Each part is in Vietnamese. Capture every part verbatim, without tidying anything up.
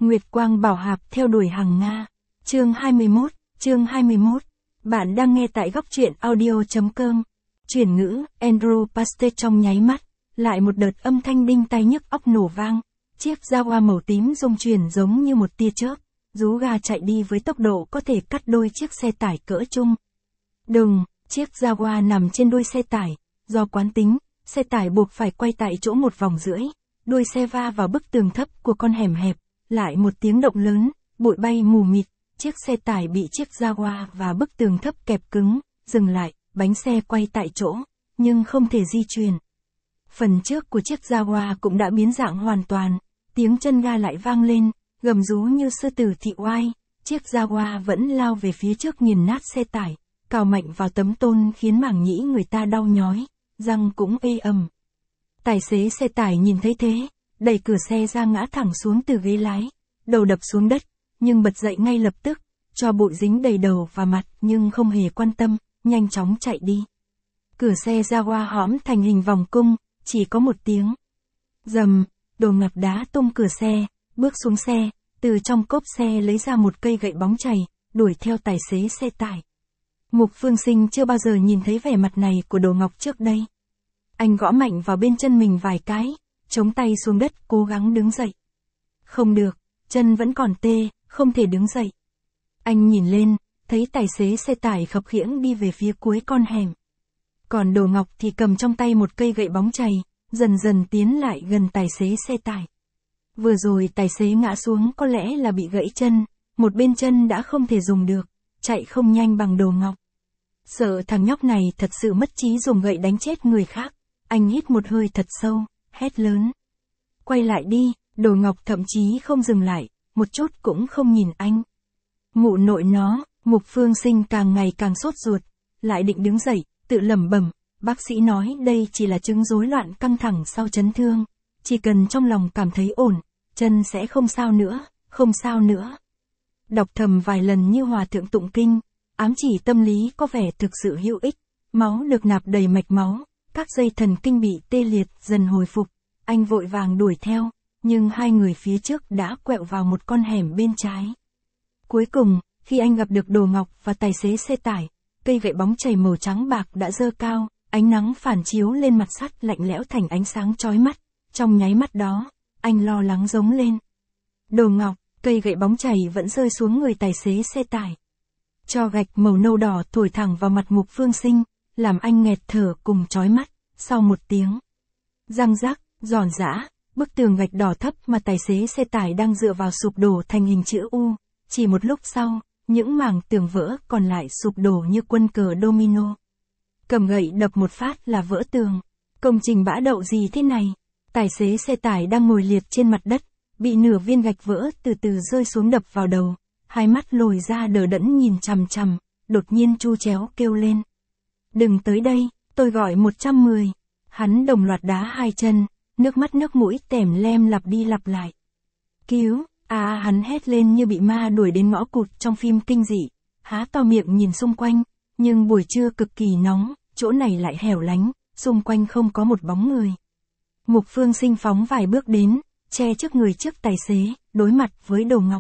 Nguyệt Quang Bảo Hạp theo đuổi Hằng Nga. Chương hai mươi mốt, chương hai mươi mốt. Bạn đang nghe tại góc truyện audio.com. Chuyển ngữ, Andrew Pasteur trong nháy mắt, lại một đợt âm thanh đinh tai nhức óc nổ vang. Chiếc Jaguar màu tím rung chuyển giống như một tia chớp, rú ga chạy đi với tốc độ có thể cắt đôi chiếc xe tải cỡ trung. Đùng, chiếc Jaguar nằm trên đuôi xe tải, do quán tính, xe tải buộc phải quay tại chỗ một vòng rưỡi, đuôi xe va vào bức tường thấp của con hẻm hẹp, lại một tiếng động lớn, bụi bay mù mịt, chiếc xe tải bị chiếc Jaguar và bức tường thấp kẹp cứng, dừng lại, bánh xe quay tại chỗ, nhưng không thể di chuyển. Phần trước của chiếc Jaguar cũng đã biến dạng hoàn toàn, tiếng chân ga lại vang lên, gầm rú như sư tử thị oai, chiếc Jaguar vẫn lao về phía trước nghiền nát xe tải, cào mạnh vào tấm tôn khiến màng nhĩ người ta đau nhói, răng cũng ê ầm. Tài xế xe tải nhìn thấy thế, đẩy cửa xe ra ngã thẳng xuống từ ghế lái, đầu đập xuống đất, nhưng bật dậy ngay lập tức, cho bụi dính đầy đầu và mặt nhưng không hề quan tâm, nhanh chóng chạy đi. Cửa xe Jaguar hõm thành hình vòng cung, chỉ có một tiếng. Rầm, Đồ Ngọc đá tung cửa xe, bước xuống xe, từ trong cốp xe lấy ra một cây gậy bóng chày, đuổi theo tài xế xe tải. Mục Phương Sinh chưa bao giờ nhìn thấy vẻ mặt này của Đồ Ngọc trước đây. Anh gõ mạnh vào bên chân mình vài cái, chống tay xuống đất cố gắng đứng dậy. Không được, chân vẫn còn tê, không thể đứng dậy. Anh nhìn lên, thấy tài xế xe tải khập khiễng đi về phía cuối con hẻm. Còn Đồ Ngọc thì cầm trong tay một cây gậy bóng chày, dần dần tiến lại gần tài xế xe tải. Vừa rồi tài xế ngã xuống có lẽ là bị gãy chân, một bên chân đã không thể dùng được, chạy không nhanh bằng Đồ Ngọc. Sợ thằng nhóc này thật sự mất trí dùng gậy đánh chết người khác, anh hít một hơi thật sâu, hét lớn. Quay lại đi, Đồ Ngọc thậm chí không dừng lại, một chút cũng không nhìn anh. Mụ nội nó, Mục Phương Sinh càng ngày càng sốt ruột, lại định đứng dậy, tự lẩm bẩm, bác sĩ nói đây chỉ là chứng rối loạn căng thẳng sau chấn thương, chỉ cần trong lòng cảm thấy ổn, chân sẽ không sao nữa, không sao nữa. Đọc thầm vài lần như hòa thượng tụng kinh, ám chỉ tâm lý có vẻ thực sự hữu ích, máu được nạp đầy mạch máu, các dây thần kinh bị tê liệt dần hồi phục, anh vội vàng đuổi theo, nhưng hai người phía trước đã quẹo vào một con hẻm bên trái. Cuối cùng, khi anh gặp được Đồ Ngọc và tài xế xe tải, cây gậy bóng chày màu trắng bạc đã giơ cao, ánh nắng phản chiếu lên mặt sắt lạnh lẽo thành ánh sáng chói mắt, trong nháy mắt đó, anh lo lắng giống lên. Đồ Ngọc, cây gậy bóng chày vẫn rơi xuống người tài xế xe tải. Cho gạch màu nâu đỏ thổi thẳng vào mặt Mục Phương Sinh, làm anh nghẹt thở cùng chói mắt, sau một tiếng. Răng rắc, giòn giã, bức tường gạch đỏ thấp mà tài xế xe tải đang dựa vào sụp đổ thành hình chữ U, chỉ một lúc sau, những mảng tường vỡ còn lại sụp đổ như quân cờ domino. Cầm gậy đập một phát là vỡ tường. Công trình bã đậu gì thế này? Tài xế xe tải đang ngồi liệt trên mặt đất, bị nửa viên gạch vỡ từ từ rơi xuống đập vào đầu, hai mắt lồi ra đờ đẫn nhìn chằm chằm, đột nhiên chu chéo kêu lên. Đừng tới đây, tôi gọi một trăm mười. Hắn đồng loạt đá hai chân, nước mắt nước mũi tèm lem lặp đi lặp lại. Cứu, à hắn hét lên như bị ma đuổi đến ngõ cụt trong phim kinh dị, há to miệng nhìn xung quanh, nhưng buổi trưa cực kỳ nóng, chỗ này lại hẻo lánh, xung quanh không có một bóng người. Mục Phương Sinh phóng vài bước đến, che trước người trước tài xế, đối mặt với Đồ Ngọc.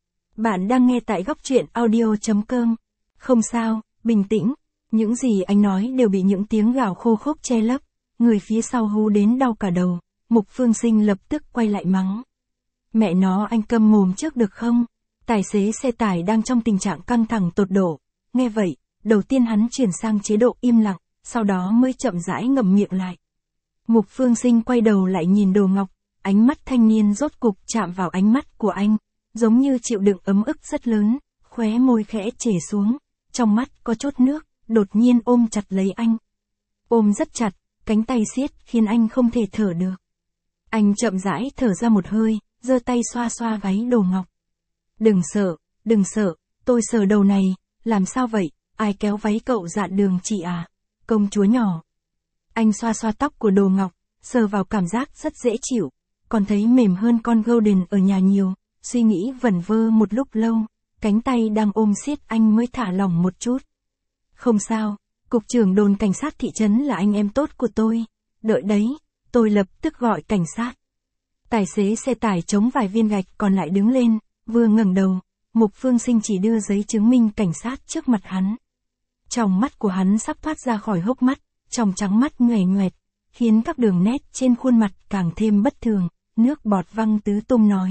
Bạn đang nghe tại góc truyện audio.com. Không sao, bình tĩnh, những gì anh nói đều bị những tiếng gào khô khốc che lấp, người phía sau hú đến đau cả đầu, Mục Phương Sinh lập tức quay lại mắng. Mẹ nó anh câm mồm trước được không? Tài xế xe tải đang trong tình trạng căng thẳng tột độ, nghe vậy, đầu tiên hắn chuyển sang chế độ im lặng, sau đó mới chậm rãi ngậm miệng lại. Mục Phương Sinh quay đầu lại nhìn Đồ Ngọc, ánh mắt thanh niên rốt cục chạm vào ánh mắt của anh, giống như chịu đựng ấm ức rất lớn, khóe môi khẽ chảy xuống, trong mắt có chốt nước, đột nhiên ôm chặt lấy anh. Ôm rất chặt, cánh tay siết khiến anh không thể thở được. Anh chậm rãi thở ra một hơi, giơ tay xoa xoa váy Đồ Ngọc. Đừng sợ, đừng sợ, tôi sờ đầu này, làm sao vậy, ai kéo váy cậu dạn đường chị à, công chúa nhỏ. Anh xoa xoa tóc của Đồ Ngọc, sờ vào cảm giác rất dễ chịu, còn thấy mềm hơn con Golden ở nhà nhiều, suy nghĩ vẩn vơ một lúc lâu, cánh tay đang ôm siết anh mới thả lỏng một chút. Không sao, cục trưởng đồn cảnh sát thị trấn là anh em tốt của tôi, đợi đấy, tôi lập tức gọi cảnh sát. Tài xế xe tải chống vài viên gạch còn lại đứng lên, vừa ngẩng đầu, Mục Phương Sinh chỉ đưa giấy chứng minh cảnh sát trước mặt hắn. Trong mắt của hắn sắp thoát ra khỏi hốc mắt, trong trắng mắt nhoẻn nhoẹt, khiến các đường nét trên khuôn mặt càng thêm bất thường, nước bọt văng tứ tung nói.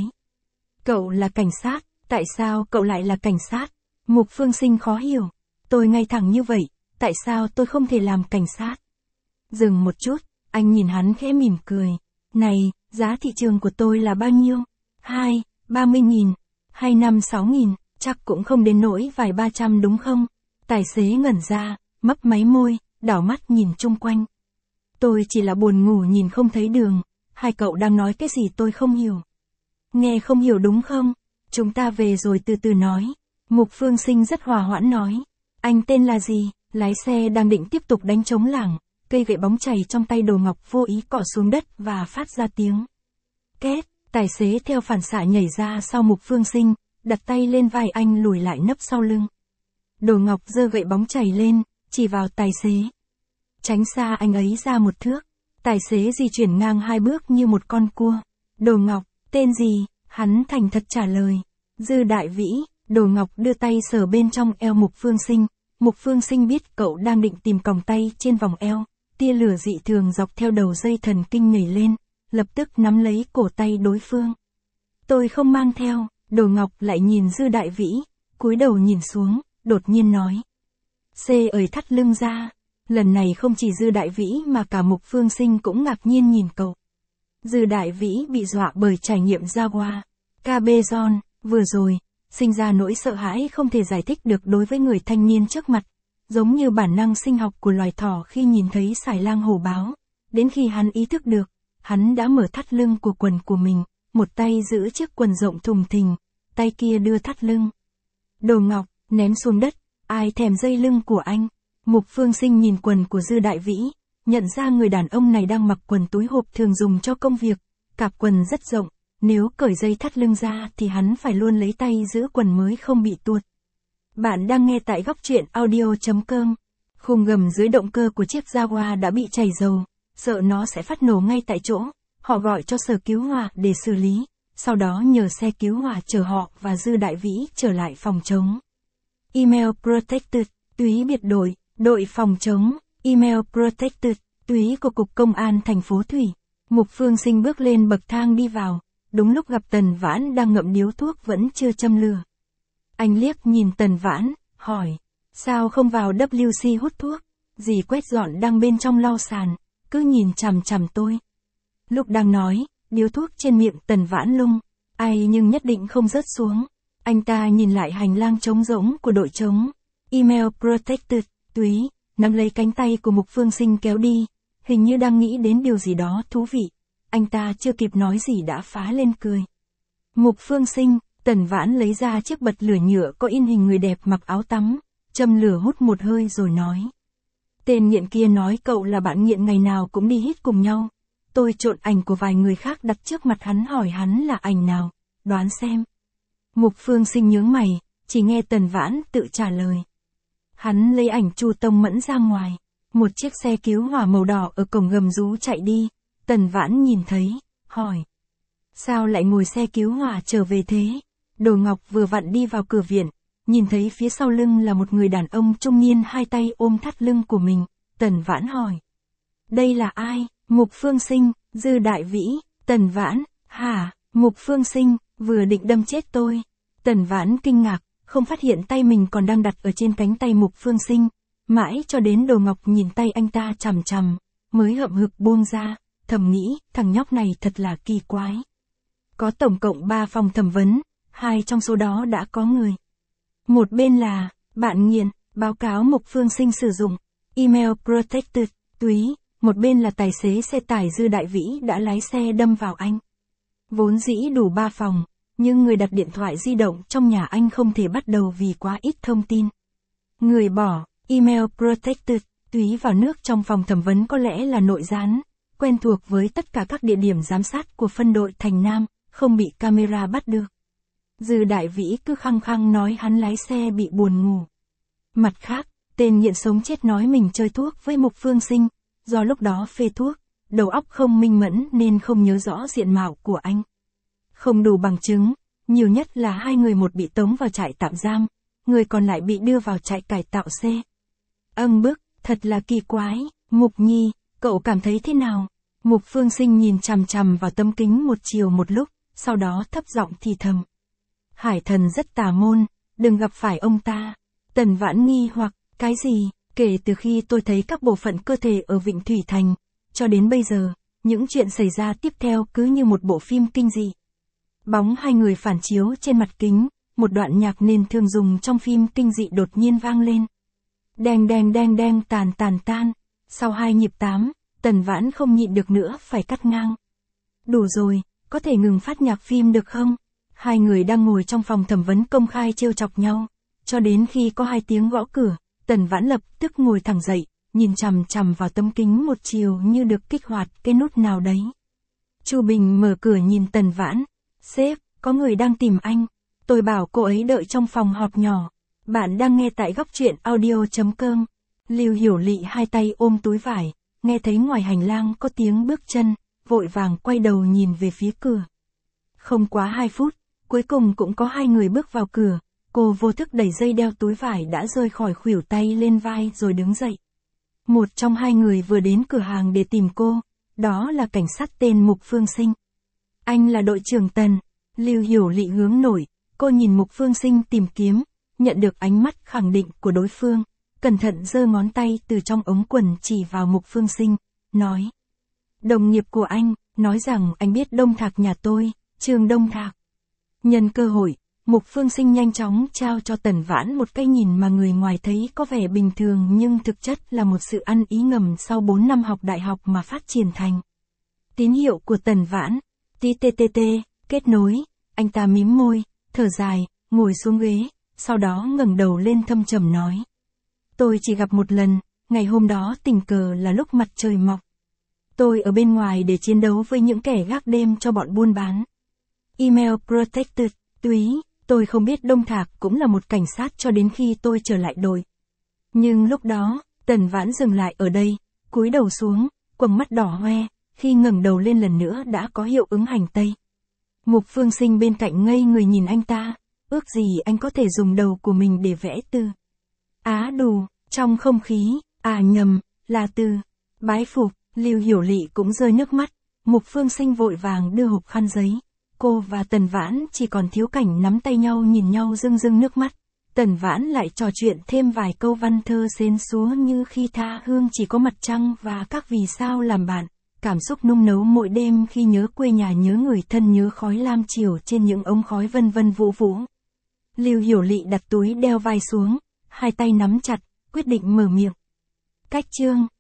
Cậu là cảnh sát, tại sao cậu lại là cảnh sát? Mục Phương Sinh khó hiểu. Tôi ngay thẳng như vậy, tại sao tôi không thể làm cảnh sát? Dừng một chút, anh nhìn hắn khẽ mỉm cười. Này, giá thị trường của tôi là bao nhiêu? Hai, ba mươi nghìn, hay năm sáu nghìn, chắc cũng không đến nỗi vài ba trăm đúng không? Tài xế ngẩn ra, mấp máy môi, đảo mắt nhìn chung quanh. Tôi chỉ là buồn ngủ nhìn không thấy đường, hai cậu đang nói cái gì tôi không hiểu. Nghe không hiểu đúng không? Chúng ta về rồi từ từ nói. Mục Phương Sinh rất hòa hoãn nói. Anh tên là gì? Lái xe đang định tiếp tục đánh trống lảng, cây gậy bóng chày trong tay Đồ Ngọc vô ý cọ xuống đất và phát ra tiếng két. Tài xế theo phản xạ nhảy ra sau Mục Phương Sinh, đặt tay lên vai anh lùi lại nấp sau lưng. Đồ Ngọc giơ gậy bóng chày lên, chỉ vào tài xế. Tránh xa anh ấy ra một thước. Tài xế di chuyển ngang hai bước như một con cua. Đồ Ngọc, tên gì? Hắn thành thật trả lời. Dư Đại Vĩ. Đồ Ngọc đưa tay sờ bên trong eo Mục Phương Sinh. Mục Phương Sinh biết cậu đang định tìm còng tay trên vòng eo. Tia lửa dị thường dọc theo đầu dây thần kinh nhảy lên, lập tức nắm lấy cổ tay đối phương. Tôi không mang theo. Đồ Ngọc lại nhìn Dư Đại Vĩ, cúi đầu nhìn xuống, đột nhiên nói. Xê ơi thắt lưng ra. Lần này không chỉ Dư Đại Vĩ mà cả Mục Phương Sinh cũng ngạc nhiên nhìn cậu. Dư Đại Vĩ bị dọa bởi trải nghiệm Jaguar, Cabezon, vừa rồi, sinh ra nỗi sợ hãi không thể giải thích được đối với người thanh niên trước mặt, giống như bản năng sinh học của loài thỏ khi nhìn thấy sải lang hổ báo. Đến khi hắn ý thức được, hắn đã mở thắt lưng của quần của mình, một tay giữ chiếc quần rộng thùng thình, tay kia đưa thắt lưng. Đồ Ngọc, ném xuống đất, ai thèm dây lưng của anh? Mục Phương Sinh nhìn quần của Dư Đại Vĩ, nhận ra người đàn ông này đang mặc quần túi hộp thường dùng cho công việc, cạp quần rất rộng, nếu cởi dây thắt lưng ra thì hắn phải luôn lấy tay giữ quần mới không bị tuột. Bạn đang nghe tại góc truyện audio chấm com. Khung gầm dưới động cơ của chiếc Jaguar đã bị chảy dầu, sợ nó sẽ phát nổ ngay tại chỗ. Họ gọi cho sở cứu hỏa để xử lý, sau đó nhờ xe cứu hỏa chở họ và Dư Đại Vĩ trở lại phòng chống. Email Protected, túy biệt đội, đội phòng chống, Email Protected, túy của Cục Công an thành phố Thủy. Mục Phương Sinh bước lên bậc thang đi vào, đúng lúc gặp Tần Vãn đang ngậm điếu thuốc vẫn chưa châm lửa. Anh liếc nhìn Tần Vãn, hỏi, sao không vào vê kép xê hút thuốc? Dì quét dọn đang bên trong lau sàn, cứ nhìn chằm chằm tôi. Lúc đang nói, điếu thuốc trên miệng Tần Vãn lung, ai nhưng nhất định không rớt xuống. Anh ta nhìn lại hành lang trống rỗng của đội trống. Email Protected, túy, nắm lấy cánh tay của Mục Phương Sinh kéo đi, hình như đang nghĩ đến điều gì đó thú vị. Anh ta chưa kịp nói gì đã phá lên cười. Mục Phương Sinh, Tần Vãn lấy ra chiếc bật lửa nhựa có in hình người đẹp mặc áo tắm, châm lửa hút một hơi rồi nói. Tên nghiện kia nói cậu là bạn nghiện ngày nào cũng đi hít cùng nhau. Tôi trộn ảnh của vài người khác đặt trước mặt hắn hỏi hắn là ảnh nào, đoán xem. Mục Phương Sinh nhướng mày, chỉ nghe Tần Vãn tự trả lời. Hắn lấy ảnh Chu Tông Mẫn ra ngoài, một chiếc xe cứu hỏa màu đỏ ở cổng gầm rú chạy đi, Tần Vãn nhìn thấy, hỏi. Sao lại ngồi xe cứu hỏa trở về thế? Đồ Ngọc vừa vặn đi vào cửa viện, nhìn thấy phía sau lưng là một người đàn ông trung niên hai tay ôm thắt lưng của mình, Tần Vãn hỏi. Đây là ai? Mục Phương Sinh, Dư Đại Vĩ, Tần Vãn, hả? Mục Phương Sinh, vừa định đâm chết tôi. Tần Vãn kinh ngạc, không phát hiện tay mình còn đang đặt ở trên cánh tay Mục Phương Sinh, mãi cho đến Đồ Ngọc nhìn tay anh ta chằm chằm, mới hậm hực buông ra, thầm nghĩ, thằng nhóc này thật là kỳ quái. Có tổng cộng ba phòng thẩm vấn, hai trong số đó đã có người. Một bên là, bạn nghiện, báo cáo Mục Phương Sinh sử dụng, Email Protected, túy, một bên là tài xế xe tải Dư Đại Vĩ đã lái xe đâm vào anh. Vốn dĩ đủ ba phòng, nhưng người đặt điện thoại di động trong nhà anh không thể bắt đầu vì quá ít thông tin. Người bỏ, Email Protected, túy vào nước trong phòng thẩm vấn có lẽ là nội gián, quen thuộc với tất cả các địa điểm giám sát của phân đội Thành Nam, không bị camera bắt được. Dư Đại Vĩ cứ khăng khăng nói hắn lái xe bị buồn ngủ. Mặt khác, tên nghiện sống chết nói mình chơi thuốc với Mục Phương Sinh, do lúc đó phê thuốc, đầu óc không minh mẫn nên không nhớ rõ diện mạo của anh. Không đủ bằng chứng, nhiều nhất là hai người một bị tống vào trại tạm giam, người còn lại bị đưa vào trại cải tạo C. Âng bức, thật là kỳ quái. Mục Nhi, cậu cảm thấy thế nào? Mục Phương Sinh nhìn chằm chằm vào tấm kính một chiều một lúc, sau đó thấp giọng thì thầm. Hải Thần rất tà môn, đừng gặp phải ông ta. Tần Vãn nghi hoặc, cái gì? Kể từ khi tôi thấy các bộ phận cơ thể ở Vịnh Thủy Thành, cho đến bây giờ, những chuyện xảy ra tiếp theo cứ như một bộ phim kinh dị. Bóng hai người phản chiếu trên mặt kính, một đoạn nhạc nên thường dùng trong phim kinh dị đột nhiên vang lên. Đeng đeng đeng đeng tàn tàn tan, sau hai nhịp tám, Tần Vãn không nhịn được nữa phải cắt ngang. Đủ rồi, có thể ngừng phát nhạc phim được không? Hai người đang ngồi trong phòng thẩm vấn công khai trêu chọc nhau, cho đến khi có hai tiếng gõ cửa, Tần Vãn lập tức ngồi thẳng dậy, nhìn chằm chằm vào tấm kính một chiều như được kích hoạt cái nút nào đấy. Chu Bình mở cửa nhìn Tần Vãn. Sếp, có người đang tìm anh. Tôi bảo cô ấy đợi trong phòng họp nhỏ. Bạn đang nghe tại góc truyện audio.com. Lưu Hiểu Lị hai tay ôm túi vải, nghe thấy ngoài hành lang có tiếng bước chân, vội vàng quay đầu nhìn về phía cửa. Không quá hai phút, cuối cùng cũng có hai người bước vào cửa, cô vô thức đẩy dây đeo túi vải đã rơi khỏi khuỷu tay lên vai rồi đứng dậy. Một trong hai người vừa đến cửa hàng để tìm cô, đó là cảnh sát tên Mục Phương Sinh. Anh là đội trưởng Tần. Lưu Hiểu Lị hướng nổi, cô nhìn Mục Phương Sinh tìm kiếm, nhận được ánh mắt khẳng định của đối phương, cẩn thận giơ ngón tay từ trong ống quần chỉ vào Mục Phương Sinh, nói. Đồng nghiệp của anh, nói rằng anh biết Đông Thạc nhà tôi, Trương Đông Thạc. Nhân cơ hội, Mục Phương Sinh nhanh chóng trao cho Tần Vãn một cái nhìn mà người ngoài thấy có vẻ bình thường nhưng thực chất là một sự ăn ý ngầm sau bốn năm học đại học mà phát triển thành. Tín hiệu của Tần Vãn, tí tê tê tê, kết nối, anh ta mím môi, thở dài, ngồi xuống ghế, sau đó ngẩng đầu lên thâm trầm nói. Tôi chỉ gặp một lần, ngày hôm đó tình cờ là lúc mặt trời mọc. Tôi ở bên ngoài để chiến đấu với những kẻ gác đêm cho bọn buôn bán. Email protected, túy, tôi không biết Đông Thạc cũng là một cảnh sát cho đến khi tôi trở lại đội. Nhưng lúc đó, Tần Vãn dừng lại ở đây, cúi đầu xuống, quầng mắt đỏ hoe, khi ngẩng đầu lên lần nữa đã có hiệu ứng hành tây. Mục Phương Sinh bên cạnh ngây người nhìn anh ta, ước gì anh có thể dùng đầu của mình để vẽ từ. Á đù, trong không khí, à nhầm, là từ. Bái phục, Lưu Hiểu Lị cũng rơi nước mắt, Mục Phương Sinh vội vàng đưa hộp khăn giấy. Cô và Tần Vãn chỉ còn thiếu cảnh nắm tay nhau nhìn nhau rưng rưng nước mắt. Tần Vãn lại trò chuyện thêm vài câu văn thơ sến súa như khi tha hương chỉ có mặt trăng và các vì sao làm bạn. Cảm xúc nung nấu mỗi đêm khi nhớ quê nhà nhớ người thân nhớ khói lam chiều trên những ống khói vân vân vũ vũ. Lưu Hiểu Lị đặt túi đeo vai xuống, hai tay nắm chặt, quyết định mở miệng. Cách chương.